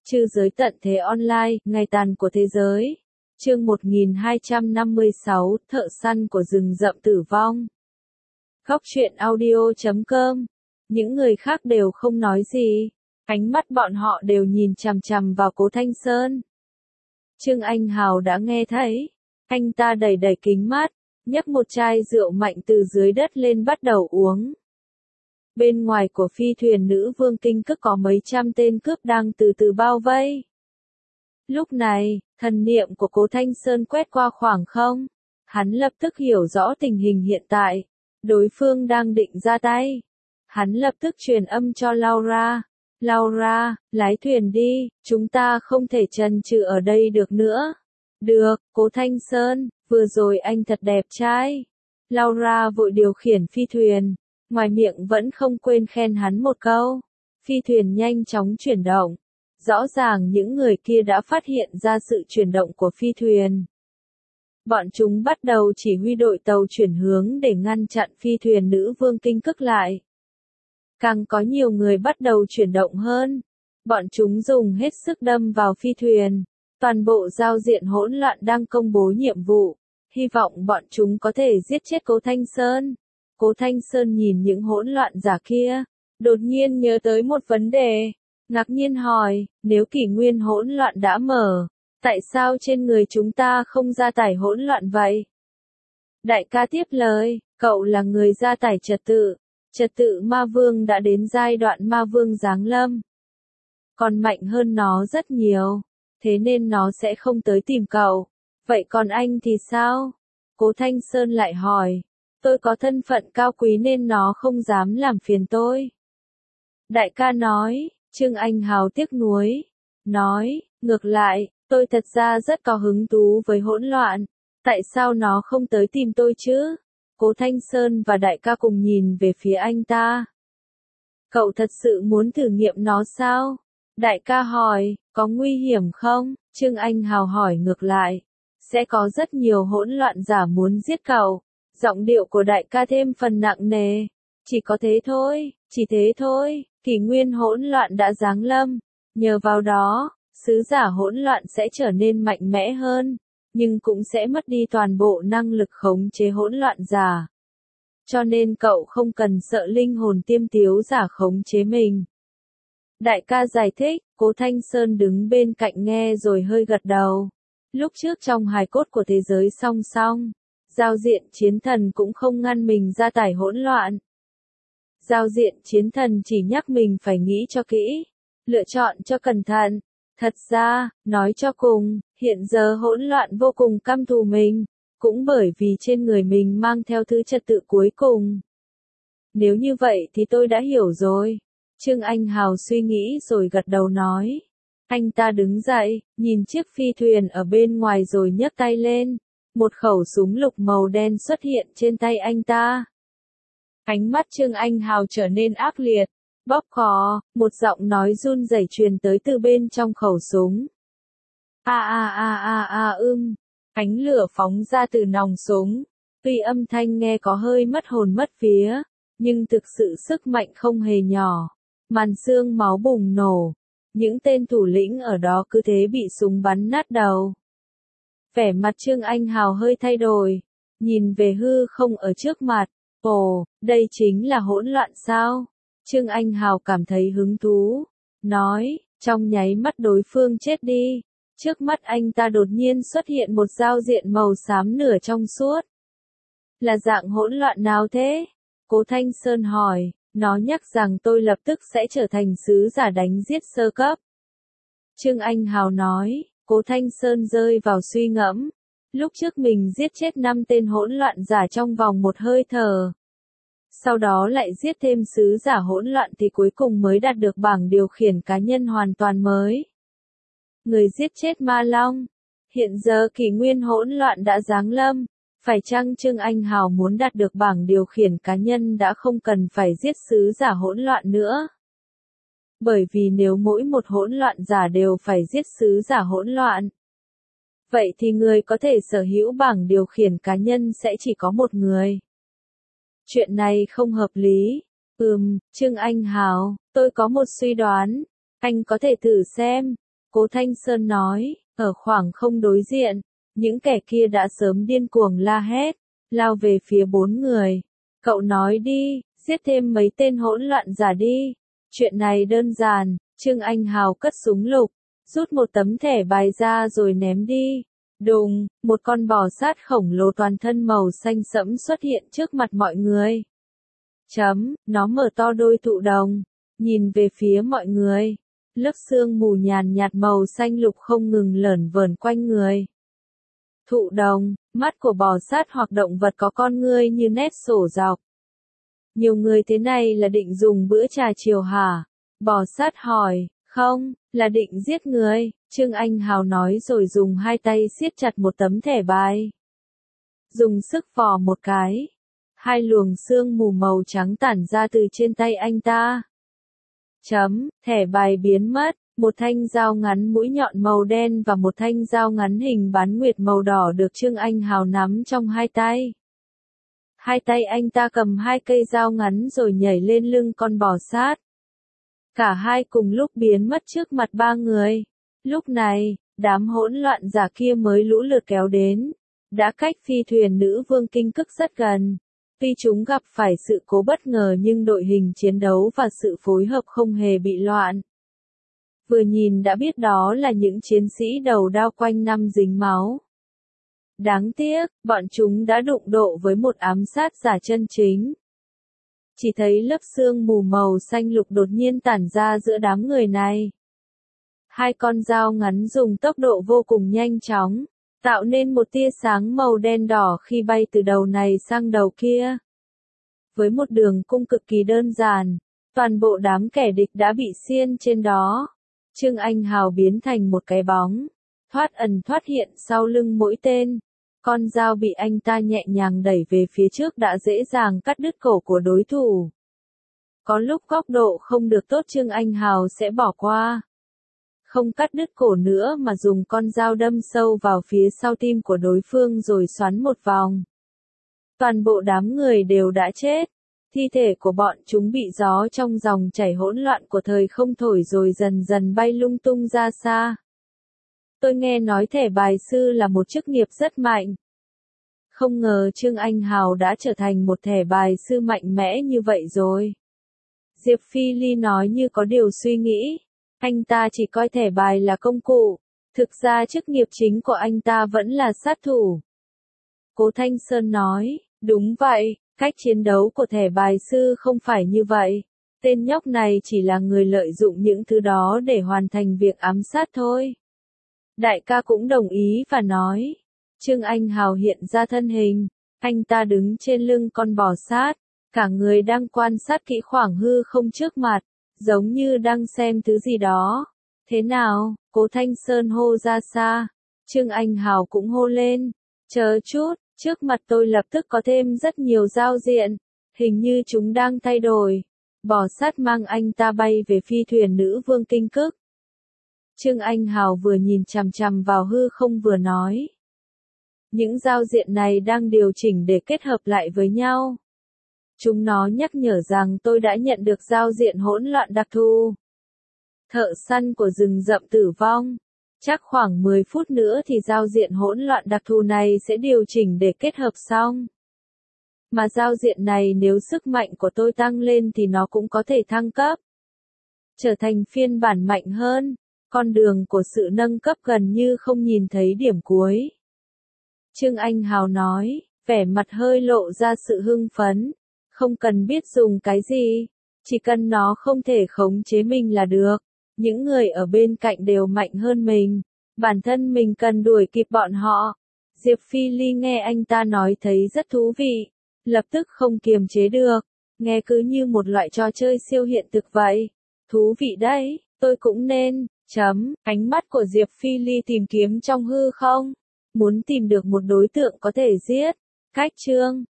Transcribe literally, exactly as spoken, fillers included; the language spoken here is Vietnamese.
Trư giới tận thế online, ngày tàn của thế giới. Chương một nghìn hai trăm năm mươi sáu, thợ săn của rừng rậm tử vong. Góc truyện audio chấm com. Những người khác đều không nói gì. Ánh mắt bọn họ đều nhìn chằm chằm vào Cố Thanh Sơn. Trương Anh Hào đã nghe thấy. Anh ta đẩy đẩy kính mắt, nhấc một chai rượu mạnh từ dưới đất lên bắt đầu uống. Bên ngoài của phi thuyền nữ vương kinh cức có mấy trăm tên cướp đang từ từ bao vây. Lúc này, thần niệm của Cố Thanh Sơn quét qua khoảng không. Hắn lập tức hiểu rõ tình hình hiện tại. Đối phương đang định ra tay. Hắn lập tức truyền âm cho Laura. Laura, lái thuyền đi, chúng ta không thể chần chừ ở đây được nữa. Được, Cố Thanh Sơn, vừa rồi anh thật đẹp trai. Laura vội điều khiển phi thuyền. Ngoài miệng vẫn không quên khen hắn một câu. Phi thuyền nhanh chóng chuyển động. Rõ ràng những người kia đã phát hiện ra sự chuyển động của phi thuyền. Bọn chúng bắt đầu chỉ huy đội tàu chuyển hướng để ngăn chặn phi thuyền nữ vương kinh cức lại. Càng có nhiều người bắt đầu chuyển động hơn. Bọn chúng dùng hết sức đâm vào phi thuyền. Toàn bộ giao diện hỗn loạn đang công bố nhiệm vụ. Hy vọng bọn chúng có thể giết chết Cố Thanh Sơn. Cố Thanh Sơn nhìn những hỗn loạn giả kia, đột nhiên nhớ tới một vấn đề, ngạc nhiên hỏi, nếu kỷ nguyên hỗn loạn đã mở, tại sao trên người chúng ta không gia tải hỗn loạn vậy? Đại ca tiếp lời, cậu là người gia tải trật tự, trật tự ma vương đã đến giai đoạn ma vương giáng lâm. Còn mạnh hơn nó rất nhiều, thế nên nó sẽ không tới tìm cậu. Vậy còn anh thì sao? Cố Thanh Sơn lại hỏi. Tôi có thân phận cao quý nên nó không dám làm phiền tôi. Đại ca nói, Trương Anh Hào tiếc nuối. Nói, ngược lại, tôi thật ra rất có hứng thú với hỗn loạn. Tại sao nó không tới tìm tôi chứ? Cố Thanh Sơn và đại ca cùng nhìn về phía anh ta. Cậu thật sự muốn thử nghiệm nó sao? Đại ca hỏi, có nguy hiểm không? Trương Anh Hào hỏi ngược lại. Sẽ có rất nhiều hỗn loạn giả muốn giết cậu. Giọng điệu của đại ca thêm phần nặng nề. Chỉ có thế thôi, chỉ thế thôi, kỷ nguyên hỗn loạn đã giáng lâm. Nhờ vào đó, sứ giả hỗn loạn sẽ trở nên mạnh mẽ hơn, nhưng cũng sẽ mất đi toàn bộ năng lực khống chế hỗn loạn giả. Cho nên cậu không cần sợ linh hồn tiêm tiếu giả khống chế mình. Đại ca giải thích, Cố Thanh Sơn đứng bên cạnh nghe rồi hơi gật đầu. Lúc trước trong hài cốt của thế giới song song, giao diện chiến thần cũng không ngăn mình gia tải hỗn loạn. Giao diện chiến thần chỉ nhắc mình phải nghĩ cho kỹ, lựa chọn cho cẩn thận. Thật ra, nói cho cùng, hiện giờ hỗn loạn vô cùng căm thù mình, cũng bởi vì trên người mình mang theo thứ trật tự cuối cùng. Nếu như vậy thì tôi đã hiểu rồi. Trương Anh Hào suy nghĩ rồi gật đầu nói. Anh ta đứng dậy, nhìn chiếc phi thuyền ở bên ngoài rồi nhấc tay lên. Một khẩu súng lục màu đen xuất hiện trên tay anh ta. Ánh mắt Trương Anh Hào trở nên ác liệt. Bóp cò, một giọng nói run rẩy truyền tới từ bên trong khẩu súng. A a a a a ưm. Ánh lửa phóng ra từ nòng súng. Tuy âm thanh nghe có hơi mất hồn mất vía, nhưng thực sự sức mạnh không hề nhỏ. Màn xương máu bùng nổ. Những tên thủ lĩnh ở đó cứ thế bị súng bắn nát đầu. Vẻ mặt Trương Anh Hào hơi thay đổi, nhìn về hư không ở trước mặt. Ồ, đây chính là hỗn loạn sao? Trương Anh Hào cảm thấy hứng thú, nói, trong nháy mắt đối phương chết đi. Trước mắt anh ta đột nhiên xuất hiện một giao diện màu xám nửa trong suốt. Là dạng hỗn loạn nào thế? Cố Thanh Sơn hỏi, nó nhắc rằng tôi lập tức sẽ trở thành sứ giả đánh giết sơ cấp. Trương Anh Hào nói. Cố Thanh Sơn rơi vào suy ngẫm. Lúc trước mình giết chết năm tên hỗn loạn giả trong vòng một hơi thở. Sau đó lại giết thêm sứ giả hỗn loạn thì cuối cùng mới đạt được bảng điều khiển cá nhân hoàn toàn mới. Người giết chết Ma Long. Hiện giờ kỷ nguyên hỗn loạn đã giáng lâm. Phải chăng Trương Anh Hào muốn đạt được bảng điều khiển cá nhân đã không cần phải giết sứ giả hỗn loạn nữa? Bởi vì nếu mỗi một hỗn loạn giả đều phải giết sứ giả hỗn loạn, vậy thì người có thể sở hữu bảng điều khiển cá nhân sẽ chỉ có một người. Chuyện này không hợp lý. Ừm, Trương Anh Hào, tôi có một suy đoán. Anh có thể thử xem. Cố Thanh Sơn nói, ở khoảng không đối diện, những kẻ kia đã sớm điên cuồng la hét, lao về phía bốn người. Cậu nói đi, giết thêm mấy tên hỗn loạn giả đi. Chuyện này đơn giản, Trương Anh Hào cất súng lục, rút một tấm thẻ bài ra rồi ném đi. Đùng, một con bò sát khổng lồ toàn thân màu xanh sẫm xuất hiện trước mặt mọi người. Chấm, nó mở to đôi thụ đồng, nhìn về phía mọi người. Lớp sương mù nhàn nhạt màu xanh lục không ngừng lởn vởn quanh người. Thụ đồng, mắt của bò sát hoặc động vật có con ngươi như nét sổ dọc. Nhiều người thế này là định dùng bữa trà chiều hả? Bò sát hỏi, không, là định giết người, Trương Anh Hào nói rồi dùng hai tay siết chặt một tấm thẻ bài. Dùng sức vò một cái. Hai luồng sương mù màu trắng tản ra từ trên tay anh ta. Chấm, thẻ bài biến mất, một thanh dao ngắn mũi nhọn màu đen và một thanh dao ngắn hình bán nguyệt màu đỏ được Trương Anh Hào nắm trong hai tay. Hai tay anh ta cầm hai cây dao ngắn rồi nhảy lên lưng con bò sát. Cả hai cùng lúc biến mất trước mặt ba người. Lúc này, đám hỗn loạn giả kia mới lũ lượt kéo đến. Đã cách phi thuyền nữ vương kinh cức rất gần. Tuy chúng gặp phải sự cố bất ngờ nhưng đội hình chiến đấu và sự phối hợp không hề bị loạn. Vừa nhìn đã biết đó là những chiến sĩ đầu đao quanh năm dính máu. Đáng tiếc, bọn chúng đã đụng độ với một ám sát giả chân chính. Chỉ thấy lớp sương mù màu xanh lục đột nhiên tản ra giữa đám người này. Hai con dao ngắn dùng tốc độ vô cùng nhanh chóng, tạo nên một tia sáng màu đen đỏ khi bay từ đầu này sang đầu kia. Với một đường cung cực kỳ đơn giản, toàn bộ đám kẻ địch đã bị xiên trên đó. Trương Anh Hào biến thành một cái bóng, thoát ẩn thoát hiện sau lưng mỗi tên. Con dao bị anh ta nhẹ nhàng đẩy về phía trước đã dễ dàng cắt đứt cổ của đối thủ. Có lúc góc độ không được tốt Trương Anh Hào sẽ bỏ qua. Không cắt đứt cổ nữa mà dùng con dao đâm sâu vào phía sau tim của đối phương rồi xoắn một vòng. Toàn bộ đám người đều đã chết. Thi thể của bọn chúng bị gió trong dòng chảy hỗn loạn của thời không thổi rồi dần dần bay lung tung ra xa. Tôi nghe nói thẻ bài sư là một chức nghiệp rất mạnh. Không ngờ Trương Anh Hào đã trở thành một thẻ bài sư mạnh mẽ như vậy rồi. Diệp Phi Ly nói như có điều suy nghĩ. Anh ta chỉ coi thẻ bài là công cụ. Thực ra chức nghiệp chính của anh ta vẫn là sát thủ. Cố Thanh Sơn nói, đúng vậy, cách chiến đấu của thẻ bài sư không phải như vậy. Tên nhóc này chỉ là người lợi dụng những thứ đó để hoàn thành việc ám sát thôi. Đại ca cũng đồng ý và nói. Trương Anh Hào hiện ra thân hình. Anh ta đứng trên lưng con bò sát. Cả người đang quan sát kỹ khoảng hư không trước mặt. Giống như đang xem thứ gì đó. Thế nào? Cố Thanh Sơn hô ra xa. Trương Anh Hào cũng hô lên. Chờ chút, trước mặt tôi lập tức có thêm rất nhiều giao diện. Hình như chúng đang thay đổi. Bò sát mang anh ta bay về phi thuyền nữ vương kinh cức. Trương Anh Hào vừa nhìn chằm chằm vào hư không vừa nói. Những giao diện này đang điều chỉnh để kết hợp lại với nhau. Chúng nó nhắc nhở rằng tôi đã nhận được giao diện hỗn loạn đặc thù. Thợ săn của rừng rậm tử vong. Chắc khoảng mười phút nữa thì giao diện hỗn loạn đặc thù này sẽ điều chỉnh để kết hợp xong. Mà giao diện này nếu sức mạnh của tôi tăng lên thì nó cũng có thể thăng cấp. Trở thành phiên bản mạnh hơn. Con đường của sự nâng cấp gần như không nhìn thấy điểm cuối. Trương Anh Hào nói, vẻ mặt hơi lộ ra sự hưng phấn. Không cần biết dùng cái gì. Chỉ cần nó không thể khống chế mình là được. Những người ở bên cạnh đều mạnh hơn mình. Bản thân mình cần đuổi kịp bọn họ. Diệp Phi Ly nghe anh ta nói thấy rất thú vị. Lập tức không kiềm chế được. Nghe cứ như một loại trò chơi siêu hiện thực vậy. Thú vị đấy, tôi cũng nên. Chấm, ánh mắt của Diệp Phi Ly tìm kiếm trong hư không. Muốn tìm được một đối tượng có thể giết. Cách chương